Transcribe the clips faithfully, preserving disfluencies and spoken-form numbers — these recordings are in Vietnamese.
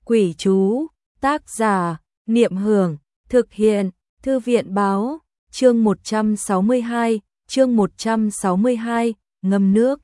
Quỷ chú, tác giả, Niệm Hưởng, thực hiện, Thư viện báo, chương một trăm sáu mươi hai, chương một trăm sáu mươi hai, ngâm nước.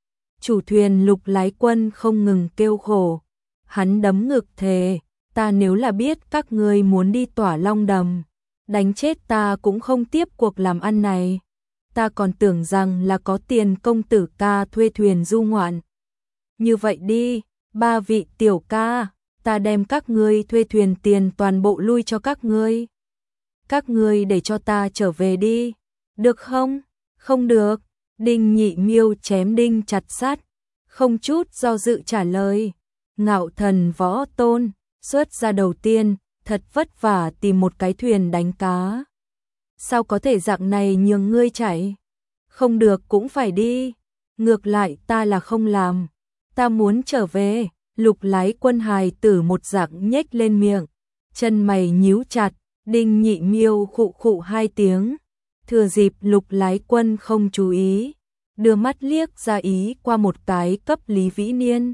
Chủ thuyền Lục Lái Quân không ngừng kêu khổ, hắn đấm ngực thề, ta nếu là biết các ngươi muốn đi Tỏa Long Đầm, đánh chết ta cũng không tiếp cuộc làm ăn này. Ta còn tưởng rằng là có tiền công tử ca thuê thuyền du ngoạn. Như vậy đi, ba vị tiểu ca, ta đem các ngươi thuê thuyền tiền toàn bộ lui cho các ngươi. Các ngươi để cho ta trở về đi, được không? Không được. Đinh Nhị Miêu chém đinh chặt sắt, không chút do dự trả lời. Ngạo Thần Võ Tôn xuất ra đầu tiên, thật vất vả tìm một cái thuyền đánh cá. Sao có thể dạng này nhường ngươi chạy? Không được cũng phải đi. Ngược lại ta là không làm. Ta muốn trở về. Lục Lái Quân hài tử một dạng nhếch lên miệng, chân mày nhíu chặt. Đinh Nhị Miêu khụ khụ hai tiếng. Thừa dịp Lục Lái Quân không chú ý, đưa mắt liếc ra ý qua một cái cấp Lý Vĩ Niên.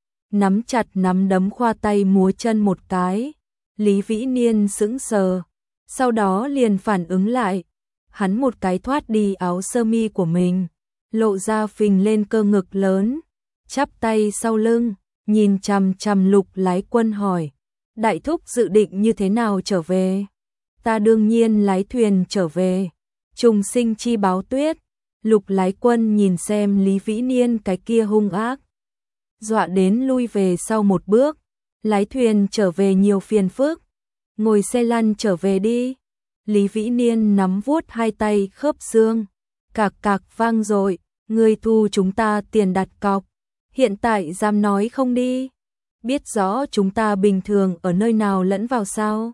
Nắm chặt nắm đấm khoa tay múa chân một cái. Lý Vĩ Niên sững sờ, sau đó liền phản ứng lại. Hắn một cái thoát đi áo sơ mi của mình, lộ ra phình lên cơ ngực lớn, chắp tay sau lưng, nhìn chằm chằm Lục Lái Quân hỏi: đại thúc dự định như thế nào trở về? Ta đương nhiên lái thuyền trở về. Trùng sinh chi báo tuyết. Lục Lái Quân nhìn xem Lý Vĩ Niên cái kia hung ác, dọa đến lui về sau một bước. Lái thuyền trở về nhiều phiền phức, ngồi xe lăn trở về đi. Lý Vĩ Niên nắm vuốt hai tay khớp xương, cạc cạc vang dội. Ngươi thu chúng ta tiền đặt cọc, hiện tại dám nói không đi? Biết rõ chúng ta bình thường ở nơi nào lẫn vào sao?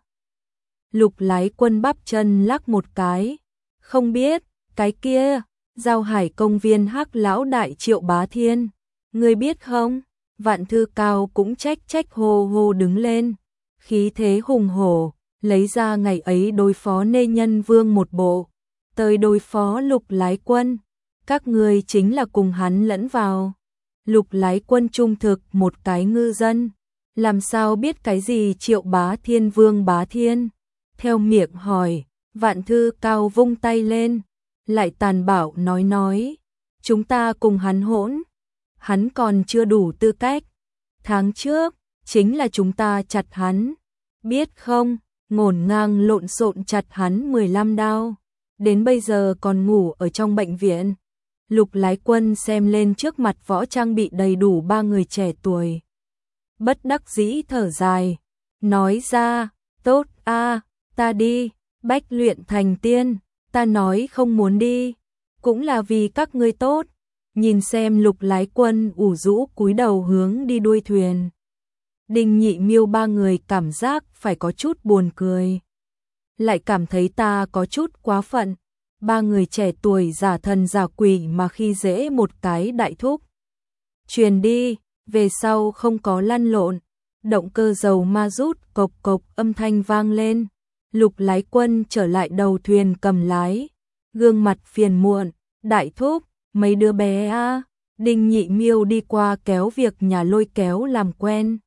Lục Lái Quân bắp chân lắc một cái. Không biết, cái kia, Giao Hải công viên Hắc lão đại Triệu Bá Thiên, ngươi biết không? Vạn Thư Cao cũng trách trách hô hô đứng lên, khí thế hùng hổ, lấy ra ngày ấy đối phó Nê Nhân Vương một bộ, tới đối phó Lục Lái Quân, các ngươi chính là cùng hắn lẫn vào. Lục Lái Quân trung thực một cái ngư dân, làm sao biết cái gì Triệu Bá Thiên Vương Bá Thiên? Theo miệng hỏi. Vạn Thư Cao vung tay lên, lại tàn bạo nói nói, chúng ta cùng hắn hỗn, hắn còn chưa đủ tư cách. Tháng trước, chính là chúng ta chặt hắn, biết không, ngổn ngang lộn xộn chặt hắn mười lăm đao, đến bây giờ còn ngủ ở trong bệnh viện. Lục Lái Quân xem lên trước mặt võ trang bị đầy đủ ba người trẻ tuổi, bất đắc dĩ thở dài, nói ra, tốt a, ta đi. Bách luyện thành tiên, ta nói không muốn đi, cũng là vì các ngươi tốt. Nhìn xem Lục Lái Quân ủ rũ cúi đầu hướng đi đuôi thuyền, Đinh Nhị Miêu ba người cảm giác phải có chút buồn cười, lại cảm thấy ta có chút quá phận. Ba người trẻ tuổi giả thần giả quỷ mà khi dễ một cái đại thúc. Truyền đi, về sau không có lăn lộn. Động cơ dầu ma rút cộc cộc âm thanh vang lên. Lục Lái Quân trở lại đầu thuyền cầm lái, gương mặt phiền muộn, đại thúc, mấy đứa bé a. À? Đinh Nhị Miêu đi qua kéo việc nhà lôi kéo làm quen.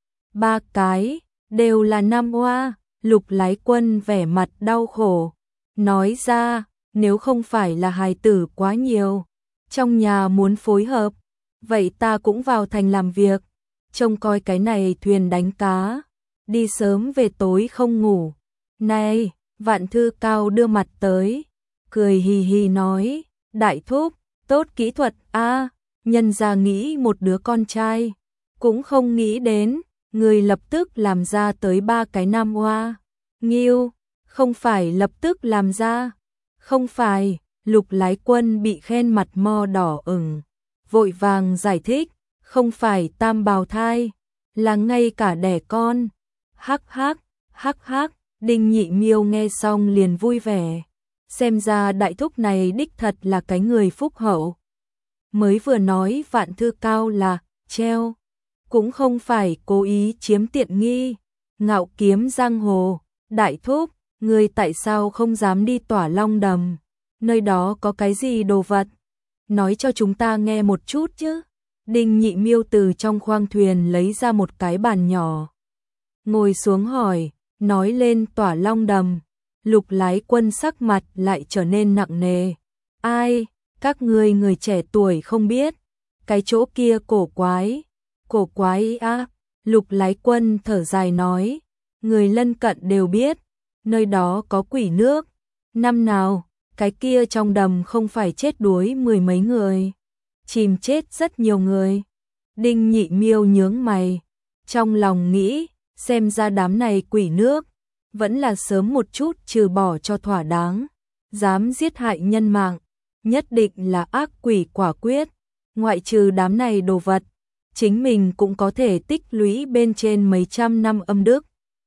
Ba cái, đều là nam oa. Lục Lái Quân vẻ mặt đau khổ, nói ra, nếu không phải là hài tử quá nhiều, trong nhà muốn phối hợp, vậy ta cũng vào thành làm việc, trông coi cái này thuyền đánh cá, đi sớm về tối không ngủ. Này, Vạn Thư Cao đưa mặt tới, cười hì hì nói, đại thúc, tốt kỹ thuật a, à, nhân ra nghĩ một đứa con trai, cũng không nghĩ đến, người lập tức làm ra tới ba cái nam oa. Nghiêu, không phải lập tức làm ra, không phải. Lục Lái Quân bị khen mặt mo đỏ ửng, vội vàng giải thích, không phải tam bào thai, là ngay cả đẻ con. Hắc hắc, hắc hắc. Đinh Nhị Miêu nghe xong liền vui vẻ, xem ra đại thúc này đích thật là cái người phúc hậu. Mới vừa nói Vạn Thư Cao là treo, cũng không phải cố ý chiếm tiện nghi. Ngạo Kiếm giang hồ, đại thúc, người tại sao không dám đi Tỏa Long Đầm? Nơi đó có cái gì đồ vật? Nói cho chúng ta nghe một chút chứ. Đinh Nhị Miêu từ trong khoang thuyền lấy ra một cái bàn nhỏ, ngồi xuống hỏi, nói lên Tỏa Long Đầm. Lục Lái Quân sắc mặt lại trở nên nặng nề. Ai, các ngươi người trẻ tuổi không biết, cái chỗ kia cổ quái. Cổ quái á, Lục Lái Quân thở dài nói, người lân cận đều biết, nơi đó có quỷ nước. Năm nào, cái kia trong đầm không phải chết đuối mười mấy người, chìm chết rất nhiều người. Đinh Nhị Miêu nhướng mày, trong lòng nghĩ, xem ra đám này quỷ nước, vẫn là sớm một chút trừ bỏ cho thỏa đáng, dám giết hại nhân mạng, nhất định là ác quỷ quả quyết, ngoại trừ đám này đồ vật, chính mình cũng có thể tích lũy bên trên mấy trăm năm âm đức.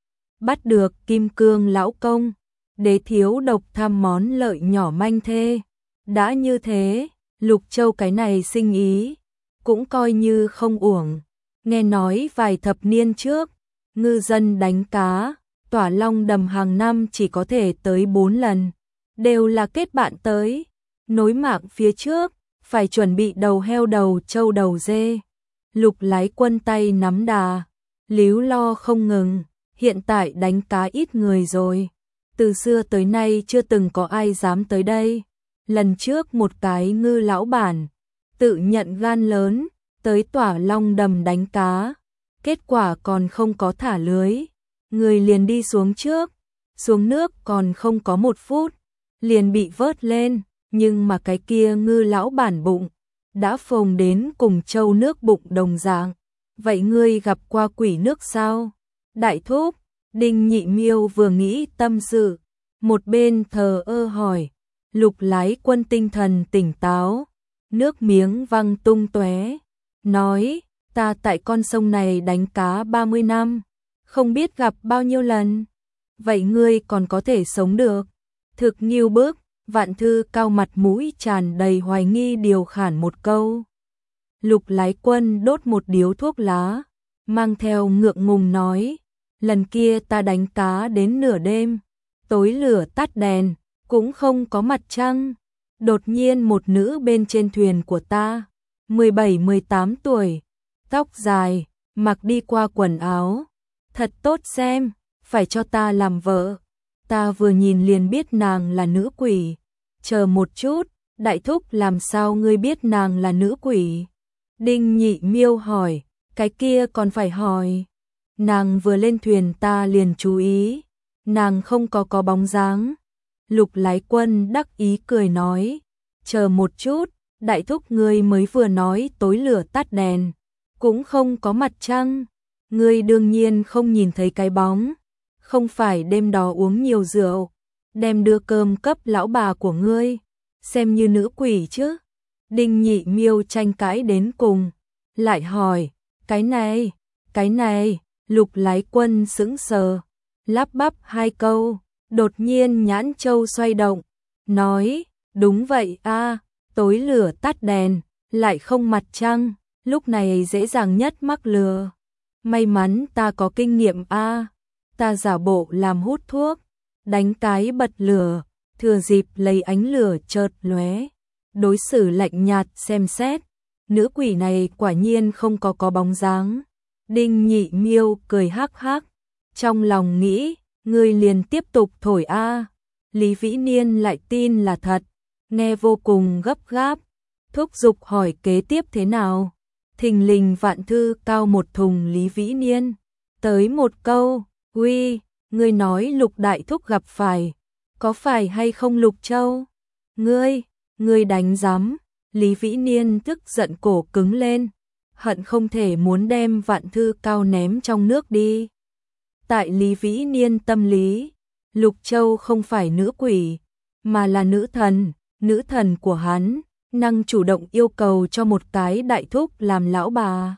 Bắt được Kim Cương lão công, đế thiếu độc tham món lợi nhỏ manh thê. Đã như thế, Lục Châu cái này sinh ý, cũng coi như không uổng. Nghe nói vài thập niên trước, ngư dân đánh cá, Tỏa Long Đầm hàng năm chỉ có thể tới bốn lần, đều là kết bạn tới. Nối mạng phía trước, phải chuẩn bị đầu heo đầu trâu đầu dê. Lục Lái Quân tay nắm đà, líu lo không ngừng, hiện tại đánh cá ít người rồi. Từ xưa tới nay chưa từng có ai dám tới đây. Lần trước một cái ngư lão bản, tự nhận gan lớn, tới Tỏa Long Đầm đánh cá. Kết quả còn không có thả lưới. Người liền đi xuống trước, xuống nước còn không có một phút, liền bị vớt lên. Nhưng mà cái kia ngư lão bản bụng, đã phồng đến cùng trâu nước bụng đồng dạng. Vậy ngươi gặp qua quỷ nước sao? Đại thúc, Đinh Nhị Miêu vừa nghĩ tâm sự, một bên thờ ơ hỏi. Lục Lái Quân tinh thần tỉnh táo, nước miếng văng tung tóe, nói, ta tại con sông này đánh cá ba mươi năm, không biết gặp bao nhiêu lần. Vậy ngươi còn có thể sống được? Thực nghiêu bức. Vạn Thư cao mặt mũi tràn đầy hoài nghi điều khản một câu. Lục Lái Quân đốt một điếu thuốc lá, mang theo ngượng ngùng nói, lần kia ta đánh cá đến nửa đêm, tối lửa tắt đèn, cũng không có mặt trăng. Đột nhiên một nữ bên trên thuyền của ta, mười bảy mười tám tuổi, tóc dài, mặc đi qua quần áo, thật tốt xem, phải cho ta làm vợ. Ta vừa nhìn liền biết nàng là nữ quỷ. Chờ một chút, đại thúc làm sao ngươi biết nàng là nữ quỷ? Đinh Nhị Miêu hỏi, cái kia còn phải hỏi. Nàng vừa lên thuyền ta liền chú ý, nàng không có có bóng dáng. Lục Lái Quân đắc ý cười nói, chờ một chút, đại thúc ngươi mới vừa nói tối lửa tắt đèn, cũng không có mặt trăng. Ngươi đương nhiên không nhìn thấy cái bóng. Không phải đêm đó uống nhiều rượu, đem đưa cơm cấp lão bà của ngươi, xem như nữ quỷ chứ. Đinh Nhị Miêu tranh cãi đến cùng, lại hỏi, cái này, cái này, Lục Lái Quân sững sờ, lắp bắp hai câu, đột nhiên nhãn châu xoay động, nói, đúng vậy a, tối lửa tắt đèn, lại không mặt trăng, lúc này dễ dàng nhất mắc lừa. May mắn ta có kinh nghiệm a. Ta giả bộ làm hút thuốc, đánh cái bật lửa, thừa dịp lấy ánh lửa chợt lóe, đối xử lạnh nhạt xem xét, nữ quỷ này quả nhiên không có có bóng dáng. Đinh Nhị Miêu cười hắc hắc, trong lòng nghĩ, ngươi liền tiếp tục thổi a. Lý Vĩ Niên lại tin là thật, nghe vô cùng gấp gáp, thúc giục hỏi kế tiếp thế nào. Thình lình Vạn Thư cao một thùng Lý Vĩ Niên, tới một câu, uy, ngươi nói Lục đại thúc gặp phải, có phải hay không Lục Châu? Ngươi, ngươi đánh giám. Lý Vĩ Niên tức giận cổ cứng lên, hận không thể muốn đem Vạn Thư cao ném trong nước đi. Tại Lý Vĩ Niên tâm lý, Lục Châu không phải nữ quỷ, mà là nữ thần, nữ thần của hắn, năng chủ động yêu cầu cho một cái đại thúc làm lão bà.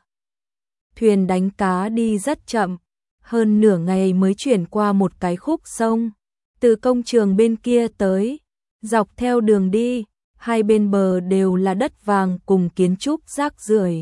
Thuyền đánh cá đi rất chậm, hơn nửa ngày mới chuyển qua một cái khúc sông, từ công trường bên kia tới, dọc theo đường đi, hai bên bờ đều là đất vàng cùng kiến trúc rác rưởi.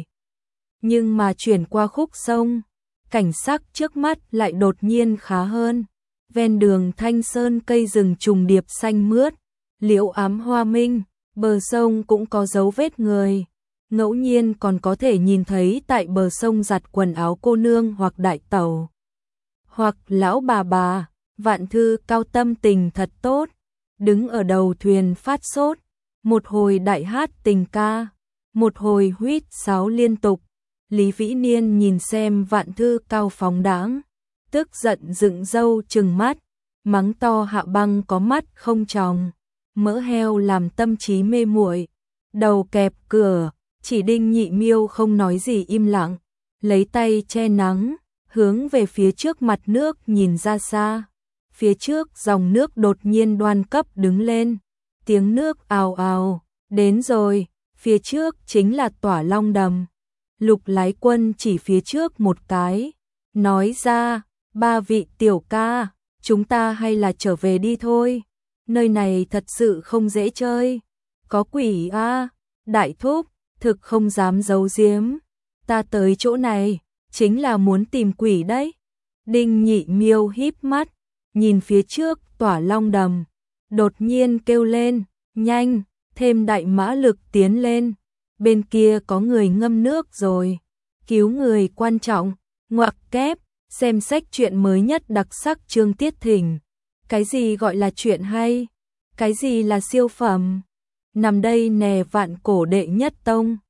Nhưng mà chuyển qua khúc sông, cảnh sắc trước mắt lại đột nhiên khá hơn. Ven đường thanh sơn cây rừng trùng điệp xanh mướt, liễu ám hoa minh, bờ sông cũng có dấu vết người. Ngẫu nhiên còn có thể nhìn thấy tại bờ sông giặt quần áo cô nương hoặc đại tẩu. hoặc lão bà bà, Vạn Thư Cao tâm tình thật tốt, đứng ở đầu thuyền phát sốt, một hồi đại hát tình ca, một hồi huýt sáo liên tục. Lý Vĩ Niên nhìn xem Vạn Thư Cao phóng đãng, tức giận dựng râu trừng mắt, mắng to Hạ Băng có mắt không tròng, mỡ heo làm tâm trí mê muội, đầu kẹp cửa. Chỉ Đinh Nhị Miêu không nói gì im lặng, lấy tay che nắng, hướng về phía trước mặt nước nhìn ra xa. Phía trước dòng nước đột nhiên đoan cấp đứng lên, tiếng nước ào ào, đến rồi, phía trước chính là Tỏa Long Đầm. Lục Lái Quân chỉ phía trước một cái, nói ra, ba vị tiểu ca, chúng ta hay là trở về đi thôi, nơi này thật sự không dễ chơi, có quỷ a. Đại thúc, thực không dám giấu giếm, ta tới chỗ này, chính là muốn tìm quỷ đấy. Đinh Nhị Miêu híp mắt, nhìn phía trước Tỏa Long Đầm, đột nhiên kêu lên, nhanh, thêm đại mã lực tiến lên, bên kia có người ngâm nước rồi, cứu người quan trọng, ngoặc kép, xem sách truyện mới nhất đặc sắc Trương Tiết Thỉnh. Cái gì gọi là chuyện hay? Cái gì là siêu phẩm? Nằm đây nè Vạn Cổ đệ nhất tông.